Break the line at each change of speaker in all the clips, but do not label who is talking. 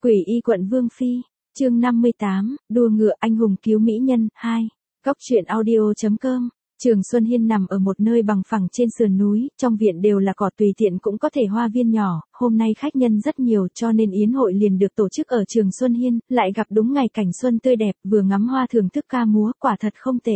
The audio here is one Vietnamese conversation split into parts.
Quỷ y quận Vương Phi, chương 58, đua ngựa anh hùng cứu mỹ nhân, 2. Góc truyện audio.com. Trường Xuân Hiên nằm ở một nơi bằng phẳng trên sườn núi, trong viện đều là cỏ tùy tiện cũng có thể hoa viên nhỏ, hôm nay khách nhân rất nhiều cho nên yến hội liền được tổ chức ở Trường Xuân Hiên, lại gặp đúng ngày cảnh xuân tươi đẹp, vừa ngắm hoa thưởng thức ca múa, quả thật không tệ.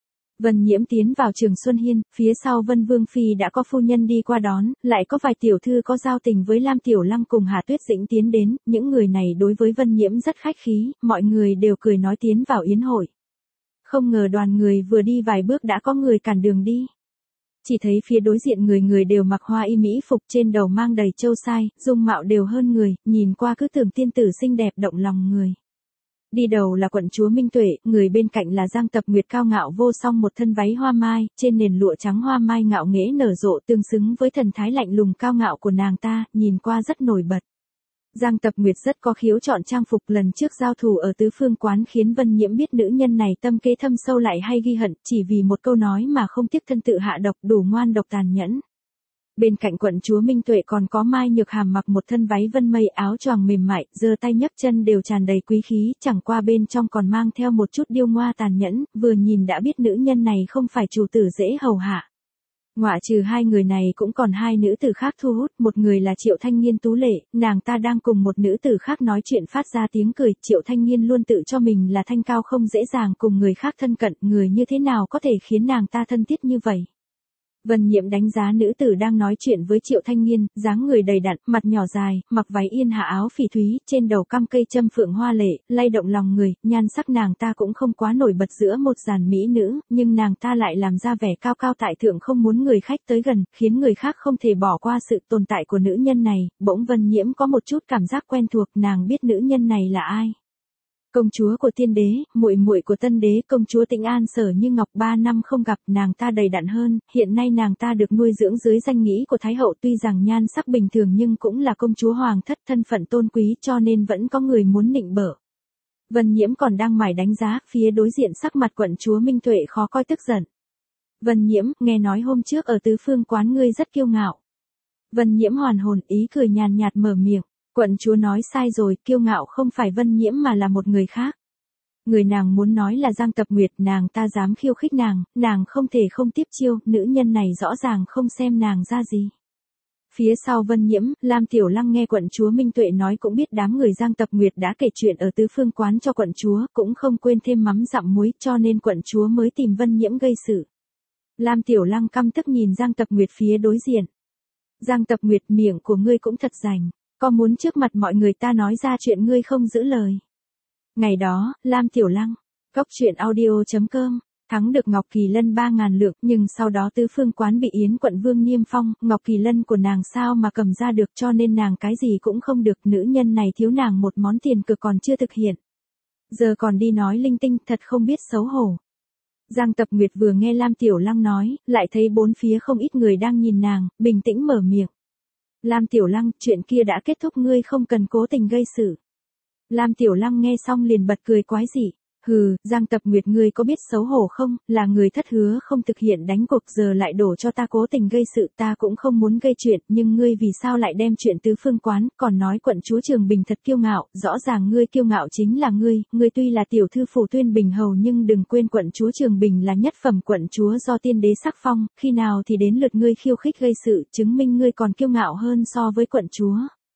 Vân Nhiễm tiến vào Trường Xuân Hiên, phía sau Vân Vương Phi đã có phu nhân đi qua đón, lại có vài tiểu thư có giao tình với Lam Tiểu Lăng cùng Hà Tuyết Dĩnh tiến đến, những người này đối với Vân Nhiễm rất khách khí, mọi người đều cười nói tiến vào yến hội. Không ngờ đoàn người vừa đi vài bước đã có người cản đường đi. Chỉ thấy phía đối diện người đều mặc hoa y mỹ phục, trên đầu mang đầy châu sai, dung mạo đều hơn người, nhìn qua cứ tưởng tiên tử xinh đẹp động lòng người. Đi đầu là quận chúa Minh Tuệ, người bên cạnh là Giang Tập Nguyệt cao ngạo vô song một thân váy hoa mai, trên nền lụa trắng hoa mai ngạo nghễ nở rộ tương xứng với thần thái lạnh lùng cao ngạo của nàng ta, nhìn qua rất nổi bật. Giang Tập Nguyệt rất có khiếu chọn trang phục, lần trước giao thủ ở Tứ Phương Quán khiến Vân Nhiễm biết nữ nhân này tâm kế thâm sâu lại hay ghi hận, chỉ vì một câu nói mà không tiếc thân tự hạ độc, đủ ngoan độc tàn nhẫn. Bên cạnh quận chúa Minh Tuệ còn có Mai Nhược Hàm mặc một thân váy vân mây, áo choàng mềm mại, giơ tay nhấc chân đều tràn đầy quý khí, chẳng qua bên trong còn mang theo một chút điêu ngoa tàn nhẫn, vừa nhìn đã biết nữ nhân này không phải chủ tử dễ hầu hạ. Ngoại trừ hai người này cũng còn hai nữ tử khác thu hút, một người là Triệu Thanh Nghiên tú lệ, nàng ta đang cùng một nữ tử khác nói chuyện phát ra tiếng cười, Triệu Thanh Nghiên luôn tự cho mình là thanh cao không dễ dàng cùng người khác thân cận, người như thế nào có thể khiến nàng ta thân thiết như vậy. Vân Nhiễm đánh giá nữ tử đang nói chuyện với Triệu Thanh Nghiên, dáng người đầy đặn, mặt nhỏ dài, mặc váy yên hạ áo phỉ thúy, trên đầu cắm cây châm phượng hoa lệ, lay động lòng người, nhan sắc nàng ta cũng không quá nổi bật giữa một dàn mỹ nữ, nhưng nàng ta lại làm ra vẻ cao cao tại thượng không muốn người khách tới gần, khiến người khác không thể bỏ qua sự tồn tại của nữ nhân này, bỗng Vân Nhiễm có một chút cảm giác quen thuộc, nàng biết nữ nhân này là ai. Công chúa của Tiên Đế, muội muội của Tân Đế, công chúa Tĩnh An Sở Như Ngọc, 3 năm không gặp, nàng ta đầy đặn hơn, hiện nay nàng ta được nuôi dưỡng dưới danh nghĩa của Thái hậu, tuy rằng nhan sắc bình thường nhưng cũng là công chúa hoàng thất, thân phận tôn quý cho nên vẫn có người muốn nịnh bợ. Vân Nhiễm còn đang mải đánh giá, phía đối diện sắc mặt quận chúa Minh Tuệ khó coi tức giận. Vân Nhiễm, nghe nói hôm trước ở Tứ Phương Quán ngươi rất kiêu ngạo. Vân Nhiễm hoàn hồn, ý cười nhàn nhạt mở miệng. Quận chúa nói sai rồi, kiêu ngạo không phải Vân Nhiễm mà là một người khác. Người nàng muốn nói là Giang Tập Nguyệt, nàng ta dám khiêu khích nàng không thể không tiếp chiêu, nữ nhân này rõ ràng không xem nàng ra gì. Phía sau Vân Nhiễm, Lam Tiểu Lăng nghe quận chúa Minh Tuệ nói cũng biết đám người Giang Tập Nguyệt đã kể chuyện ở Tứ Phương Quán cho quận chúa, cũng không quên thêm mắm dặm muối, cho nên quận chúa mới tìm Vân Nhiễm gây sự. Lam Tiểu Lăng căm tức nhìn Giang Tập Nguyệt phía đối diện. Giang Tập Nguyệt, miệng của ngươi cũng thật rành. Có muốn trước mặt mọi người ta nói ra chuyện ngươi không giữ lời. Ngày đó, Lam Tiểu Lăng, góc truyện audio.com, thắng được Ngọc Kỳ Lân 3.000 lượng, nhưng sau đó Tứ Phương Quán bị Yến quận Vương niêm phong, Ngọc Kỳ Lân của nàng sao mà cầm ra được, cho nên nàng cái gì cũng không được, nữ nhân này thiếu nàng một món tiền cực còn chưa thực hiện. Giờ còn đi nói linh tinh, thật không biết xấu hổ. Giang Tập Nguyệt vừa nghe Lam Tiểu Lăng nói, lại thấy bốn phía không ít người đang nhìn nàng, bình tĩnh mở miệng. Lam Tiểu Lăng, chuyện kia đã kết thúc, ngươi không cần cố tình gây sự. Lam Tiểu Lăng nghe xong liền bật cười quái dị. Hừ, Giang Tập Nguyệt, ngươi có biết xấu hổ không, là người thất hứa không thực hiện đánh cuộc giờ lại đổ cho ta cố tình gây sự, ta cũng không muốn gây chuyện, nhưng ngươi vì sao lại đem chuyện Tứ Phương Quán, còn nói quận chúa Trường Bình thật kiêu ngạo, rõ ràng ngươi kiêu ngạo chính là ngươi tuy là tiểu thư phủ Tuyên Bình hầu nhưng đừng quên quận chúa Trường Bình là nhất phẩm quận chúa do Tiên Đế sắc phong, khi nào thì đến lượt ngươi khiêu khích gây sự, chứng minh ngươi còn kiêu ngạo hơn so với quận chúa.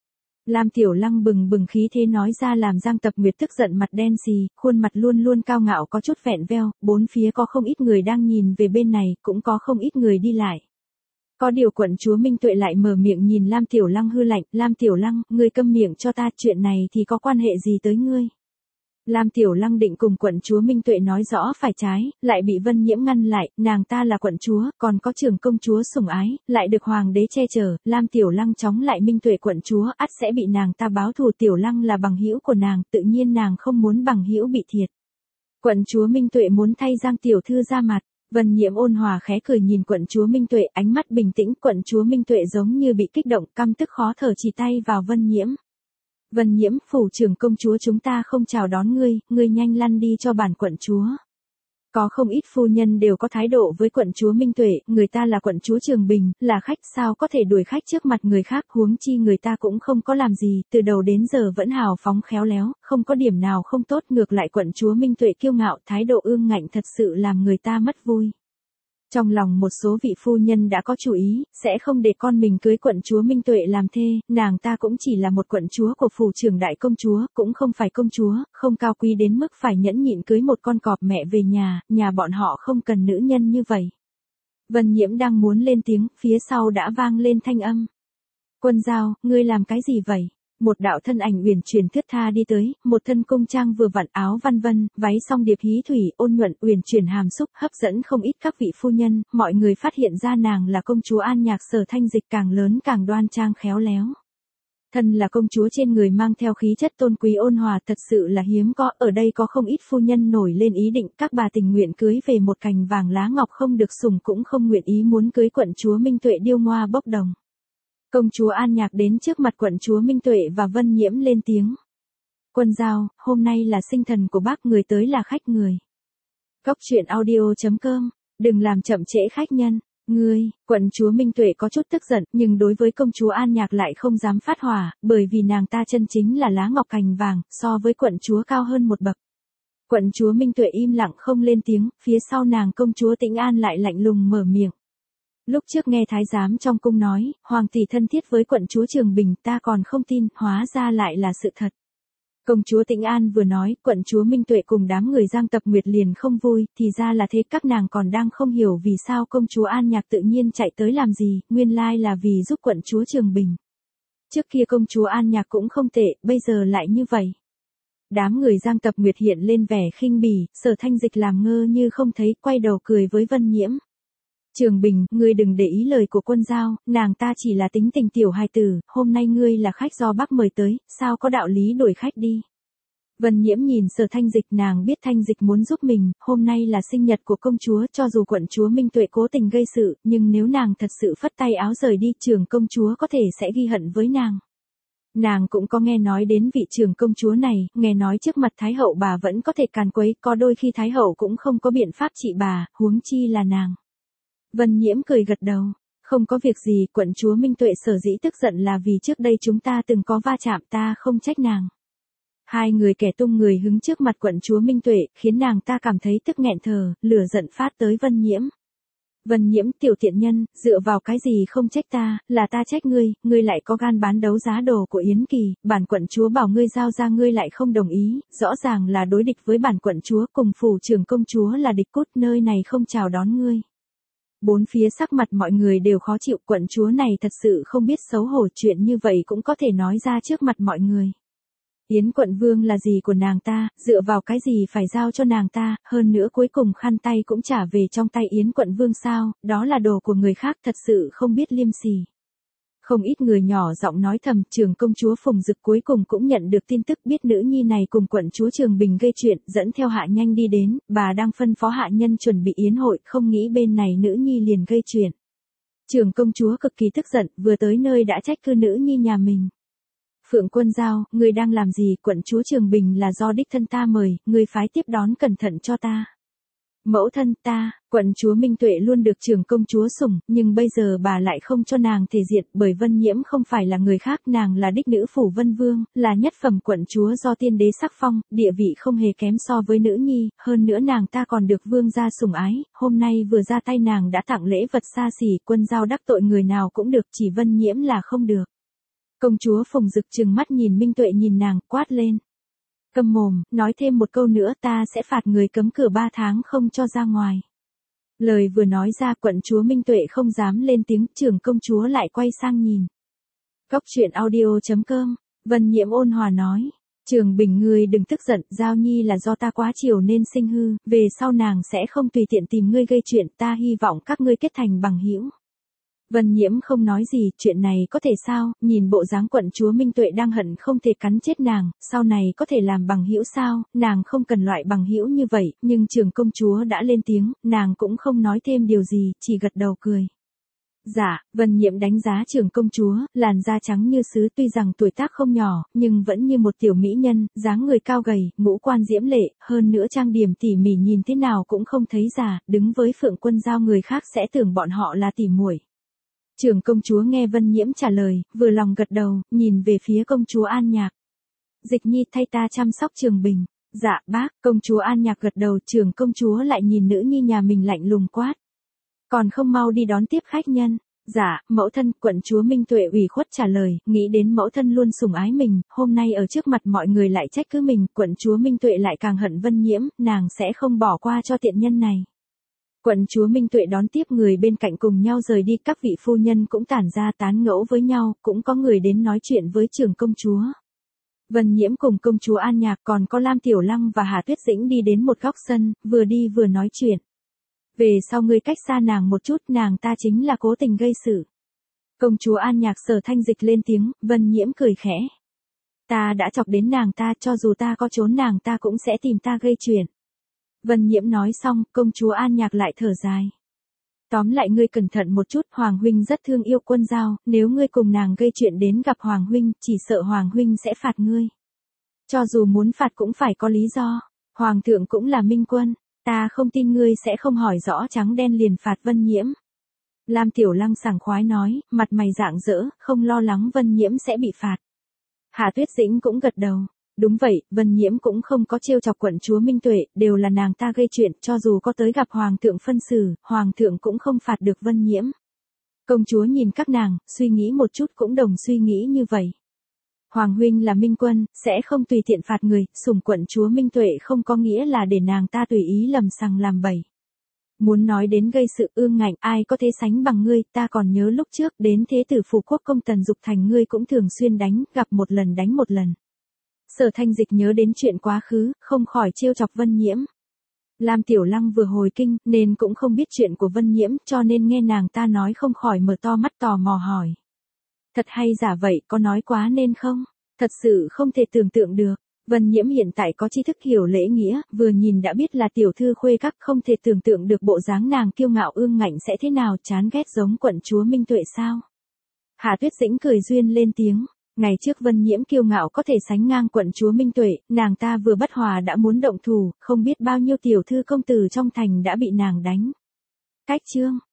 Lam Tiểu Lăng bừng bừng khí thế nói ra làm Giang Tập Nguyệt tức giận mặt đen xì, khuôn mặt luôn luôn cao ngạo có chút vẹn veo, bốn phía có không ít người đang nhìn về bên này, cũng có không ít người đi lại. Có điều quận chúa Minh Tuệ lại mở miệng nhìn Lam Tiểu Lăng hư lạnh, Lam Tiểu Lăng, ngươi câm miệng cho ta, chuyện này thì có quan hệ gì tới ngươi? Lam Tiểu Lăng định cùng quận chúa Minh Tuệ nói rõ phải trái, lại bị Vân Nhiễm ngăn lại, nàng ta là quận chúa, còn có Trường công chúa sủng ái, lại được hoàng đế che chở, Lam Tiểu Lăng chống lại Minh Tuệ quận chúa, ắt sẽ bị nàng ta báo thù, Tiểu Lăng là bằng hữu của nàng, tự nhiên nàng không muốn bằng hữu bị thiệt. Quận chúa Minh Tuệ muốn thay Giang tiểu thư ra mặt. Vân Nhiễm ôn hòa khẽ cười nhìn quận chúa Minh Tuệ, ánh mắt bình tĩnh, quận chúa Minh Tuệ giống như bị kích động, căm tức khó thở chỉ tay vào Vân Nhiễm. Vân Nhiễm, phủ trưởng công chúa chúng ta không chào đón ngươi, ngươi nhanh lăn đi cho bản quận chúa. Có không ít phu nhân đều có thái độ với quận chúa Minh Tuệ, người ta là quận chúa Trường Bình, là khách sao có thể đuổi khách trước mặt người khác, huống chi người ta cũng không có làm gì, từ đầu đến giờ vẫn hào phóng khéo léo, không có điểm nào không tốt, ngược lại quận chúa Minh Tuệ kiêu ngạo, thái độ ương ngạnh thật sự làm người ta mất vui. Trong lòng một số vị phu nhân đã có chủ ý, sẽ không để con mình cưới quận chúa Minh Tuệ làm thê, nàng ta cũng chỉ là một quận chúa của phủ trưởng đại công chúa, cũng không phải công chúa, không cao quý đến mức phải nhẫn nhịn cưới một con cọp mẹ về nhà bọn họ không cần nữ nhân như vậy. Vân Nhiễm đang muốn lên tiếng, phía sau đã vang lên thanh âm. Quân Giao, ngươi làm cái gì vậy? Một đạo thân ảnh uyển chuyển thướt tha đi tới, một thân cung trang vừa vặn áo văn vân, váy song điệp hí thủy, ôn nhuận uyển chuyển hàm xúc, hấp dẫn không ít các vị phu nhân, mọi người phát hiện ra nàng là công chúa An Nhạc Sở Thanh Dịch, càng lớn càng đoan trang khéo léo. Thân là công chúa trên người mang theo khí chất tôn quý ôn hòa thật sự là hiếm có, ở đây có không ít phu nhân nổi lên ý định các bà tình nguyện cưới về một cành vàng lá ngọc không được sủng cũng không nguyện ý muốn cưới quận chúa Minh Tuệ điêu ngoa bốc đồng. Công chúa An Nhạc đến trước mặt quận chúa Minh Tuệ và Vân Nhiễm lên tiếng. Quân Giao, hôm nay là sinh thần của bác, người tới là khách người. Cóc truyện audio.com, đừng làm chậm trễ khách nhân. Ngươi, quận chúa Minh Tuệ có chút tức giận, nhưng đối với công chúa An Nhạc lại không dám phát hỏa, bởi vì nàng ta chân chính là lá ngọc cành vàng, so với quận chúa cao hơn một bậc. Quận chúa Minh Tuệ im lặng không lên tiếng, phía sau nàng công chúa Tĩnh An lại lạnh lùng mở miệng. Lúc trước nghe thái giám trong cung nói, hoàng tỷ thân thiết với quận chúa Trường Bình, ta còn không tin, hóa ra lại là sự thật. Công chúa Tĩnh An vừa nói, quận chúa Minh Tuệ cùng đám người Giang Tập Nguyệt liền không vui, thì ra là thế, các nàng còn đang không hiểu vì sao công chúa An Nhạc tự nhiên chạy tới làm gì, nguyên lai là vì giúp quận chúa Trường Bình. Trước kia công chúa An Nhạc cũng không tệ, bây giờ lại như vậy. Đám người Giang Tập Nguyệt hiện lên vẻ khinh bỉ, Sở Thanh Dịch làm ngơ như không thấy, quay đầu cười với Vân Nhiễm. Trường Bình, ngươi đừng để ý lời của Quân Giao, nàng ta chỉ là tính tình tiểu hài tử, hôm nay ngươi là khách do bác mời tới, sao có đạo lý đuổi khách đi. Vân Nhiễm nhìn Sở Thanh Dịch, nàng biết Thanh Dịch muốn giúp mình, hôm nay là sinh nhật của công chúa, cho dù quận chúa Minh Tuệ cố tình gây sự, nhưng nếu nàng thật sự phất tay áo rời đi, trưởng công chúa có thể sẽ ghi hận với nàng. Nàng cũng có nghe nói đến vị trưởng công chúa này, nghe nói trước mặt Thái Hậu bà vẫn có thể càn quấy, có đôi khi Thái Hậu cũng không có biện pháp trị bà, huống chi là nàng. Vân Nhiễm cười gật đầu, không có việc gì, quận chúa Minh Tuệ sở dĩ tức giận là vì trước đây chúng ta từng có va chạm, ta không trách nàng. Hai người kẻ tung người hứng trước mặt quận chúa Minh Tuệ, khiến nàng ta cảm thấy tức nghẹn thở, lửa giận phát tới Vân Nhiễm. Vân Nhiễm, tiểu tiện nhân, dựa vào cái gì không trách ta, là ta trách ngươi lại có gan bán đấu giá đồ của Yến Kỳ, bản quận chúa bảo ngươi giao ra ngươi lại không đồng ý, rõ ràng là đối địch với bản quận chúa, cùng phủ trưởng công chúa là địch cốt, nơi này không chào đón ngươi. Bốn phía sắc mặt mọi người đều khó chịu, quận chúa này thật sự không biết xấu hổ, chuyện như vậy cũng có thể nói ra trước mặt mọi người. Yến quận vương là gì của nàng ta, dựa vào cái gì phải giao cho nàng ta, hơn nữa cuối cùng khăn tay cũng trả về trong tay Yến quận vương sao, đó là đồ của người khác, thật sự không biết liêm sỉ. Không ít người nhỏ giọng nói thầm, trưởng công chúa Phùng Dực cuối cùng cũng nhận được tin tức, biết nữ nhi này cùng quận chúa Trường Bình gây chuyện, dẫn theo hạ nhanh đi đến, bà đang phân phó hạ nhân chuẩn bị yến hội, không nghĩ bên này nữ nhi liền gây chuyện. Trưởng công chúa cực kỳ tức giận, vừa tới nơi đã trách cứ nữ nhi nhà mình. Phượng Quân Giao, ngươi đang làm gì, quận chúa Trường Bình là do đích thân ta mời, ngươi phái tiếp đón cẩn thận cho ta. Mẫu thân ta, quận chúa Minh Tuệ luôn được trưởng công chúa sủng, nhưng bây giờ bà lại không cho nàng thể diện, bởi Vân Nhiễm không phải là người khác, nàng là đích nữ phủ Vân Vương, là nhất phẩm quận chúa do tiên đế sắc phong, địa vị không hề kém so với nữ nhi, hơn nữa nàng ta còn được vương gia sủng ái, hôm nay vừa ra tay nàng đã tặng lễ vật xa xỉ, Quân Giao đắc tội người nào cũng được, chỉ Vân Nhiễm là không được. Công chúa Phùng Dực trừng mắt nhìn Minh Tuệ, nhìn nàng, quát lên. Câm mồm, nói thêm một câu nữa ta sẽ phạt người cấm cửa 3 tháng không cho ra ngoài. Lời vừa nói ra, quận chúa Minh Tuệ không dám lên tiếng, trưởng công chúa lại quay sang nhìn. Cóc truyện audio.com, Vân Nhiễm ôn hòa nói. Trường Bình, ngươi đừng tức giận, Giao Nhi là do ta quá chiều nên sinh hư, về sau nàng sẽ không tùy tiện tìm ngươi gây chuyện, ta hy vọng các ngươi kết thành bằng hữu. Vân Nhiễm không nói gì, chuyện này có thể sao, nhìn bộ dáng quận chúa Minh Tuệ đang hận không thể cắn chết nàng, sau này có thể làm bằng hữu sao, nàng không cần loại bằng hữu như vậy, nhưng trưởng công chúa đã lên tiếng, nàng cũng không nói thêm điều gì, chỉ gật đầu cười. Dạ, Vân Nhiễm đánh giá trưởng công chúa, làn da trắng như sứ tuy rằng tuổi tác không nhỏ, nhưng vẫn như một tiểu mỹ nhân, dáng người cao gầy, ngũ quan diễm lệ, hơn nữa trang điểm tỉ mỉ nhìn thế nào cũng không thấy già, đứng với Phượng Quân Giao người khác sẽ tưởng bọn họ là tỉ muội. Trưởng công chúa nghe Vân Nhiễm trả lời, vừa lòng gật đầu, nhìn về phía công chúa An Nhạc. Dịch nhi thay ta chăm sóc Trường Bình. Dạ bác, công chúa An Nhạc gật đầu, trưởng công chúa lại nhìn nữ nhi nhà mình lạnh lùng quát. Còn không mau đi đón tiếp khách nhân. Dạ, mẫu thân, quận chúa Minh Tuệ ủy khuất trả lời, nghĩ đến mẫu thân luôn sủng ái mình, hôm nay ở trước mặt mọi người lại trách cứ mình, quận chúa Minh Tuệ lại càng hận Vân Nhiễm, nàng sẽ không bỏ qua cho tiện nhân này. Quận chúa Minh Tuệ đón tiếp người bên cạnh cùng nhau rời đi, các vị phu nhân cũng tản ra tán ngẫu với nhau, cũng có người đến nói chuyện với trưởng công chúa. Vân Nhiễm cùng công chúa An Nhạc còn có Lam Tiểu Lăng và Hà Tuyết Dĩnh đi đến một góc sân, vừa đi vừa nói chuyện. Về sau ngươi cách xa nàng một chút, nàng ta chính là cố tình gây sự. Công chúa An Nhạc Sở Thanh Dịch lên tiếng, Vân Nhiễm cười khẽ. Ta đã chọc đến nàng ta, cho dù ta có trốn nàng ta cũng sẽ tìm ta gây chuyện. Vân Nhiễm nói xong, công chúa An Nhạc lại thở dài. Tóm lại ngươi cẩn thận một chút, Hoàng huynh rất thương yêu Quân Giao, nếu ngươi cùng nàng gây chuyện đến gặp Hoàng huynh, chỉ sợ Hoàng huynh sẽ phạt ngươi. Cho dù muốn phạt cũng phải có lý do, Hoàng thượng cũng là minh quân, ta không tin ngươi sẽ không hỏi rõ trắng đen liền phạt Vân Nhiễm. Lam Tiểu Lăng sảng khoái nói, mặt mày rạng rỡ, không lo lắng Vân Nhiễm sẽ bị phạt. Hạ Tuyết Dĩnh cũng gật đầu. Đúng vậy, Vân Nhiễm cũng không có trêu chọc quận chúa Minh Tuệ, đều là nàng ta gây chuyện, cho dù có tới gặp Hoàng thượng phân xử, Hoàng thượng cũng không phạt được Vân Nhiễm. Công chúa nhìn các nàng, suy nghĩ một chút cũng đồng suy nghĩ như vậy. Hoàng huynh là minh quân, sẽ không tùy tiện phạt người, sủng quận chúa Minh Tuệ không có nghĩa là để nàng ta tùy ý lầm sằng làm bậy. Muốn nói đến gây sự ương ngạnh, ai có thể sánh bằng ngươi, ta còn nhớ lúc trước đến thế tử phủ quốc công Tần Dục Thành ngươi cũng thường xuyên đánh, gặp một lần đánh một lần. Sở Thanh Dịch nhớ đến chuyện quá khứ, không khỏi trêu chọc Vân Nhiễm. Lam Tiểu Lăng vừa hồi kinh, nên cũng không biết chuyện của Vân Nhiễm, cho nên nghe nàng ta nói không khỏi mở to mắt tò mò hỏi. Thật hay giả vậy, có nói quá nên không? Thật sự không thể tưởng tượng được. Vân Nhiễm hiện tại có tri thức hiểu lễ nghĩa, vừa nhìn đã biết là tiểu thư khuê các, không thể tưởng tượng được bộ dáng nàng kiêu ngạo ương ngạnh sẽ thế nào, chán ghét giống quận chúa Minh Tuệ sao? Hạ Tuyết Dĩnh cười duyên lên tiếng. Ngày trước Vân Nhiễm kiêu ngạo có thể sánh ngang quận chúa Minh Tuệ, nàng ta vừa bất hòa đã muốn động thủ, không biết bao nhiêu tiểu thư công tử trong thành đã bị nàng đánh. Cách chương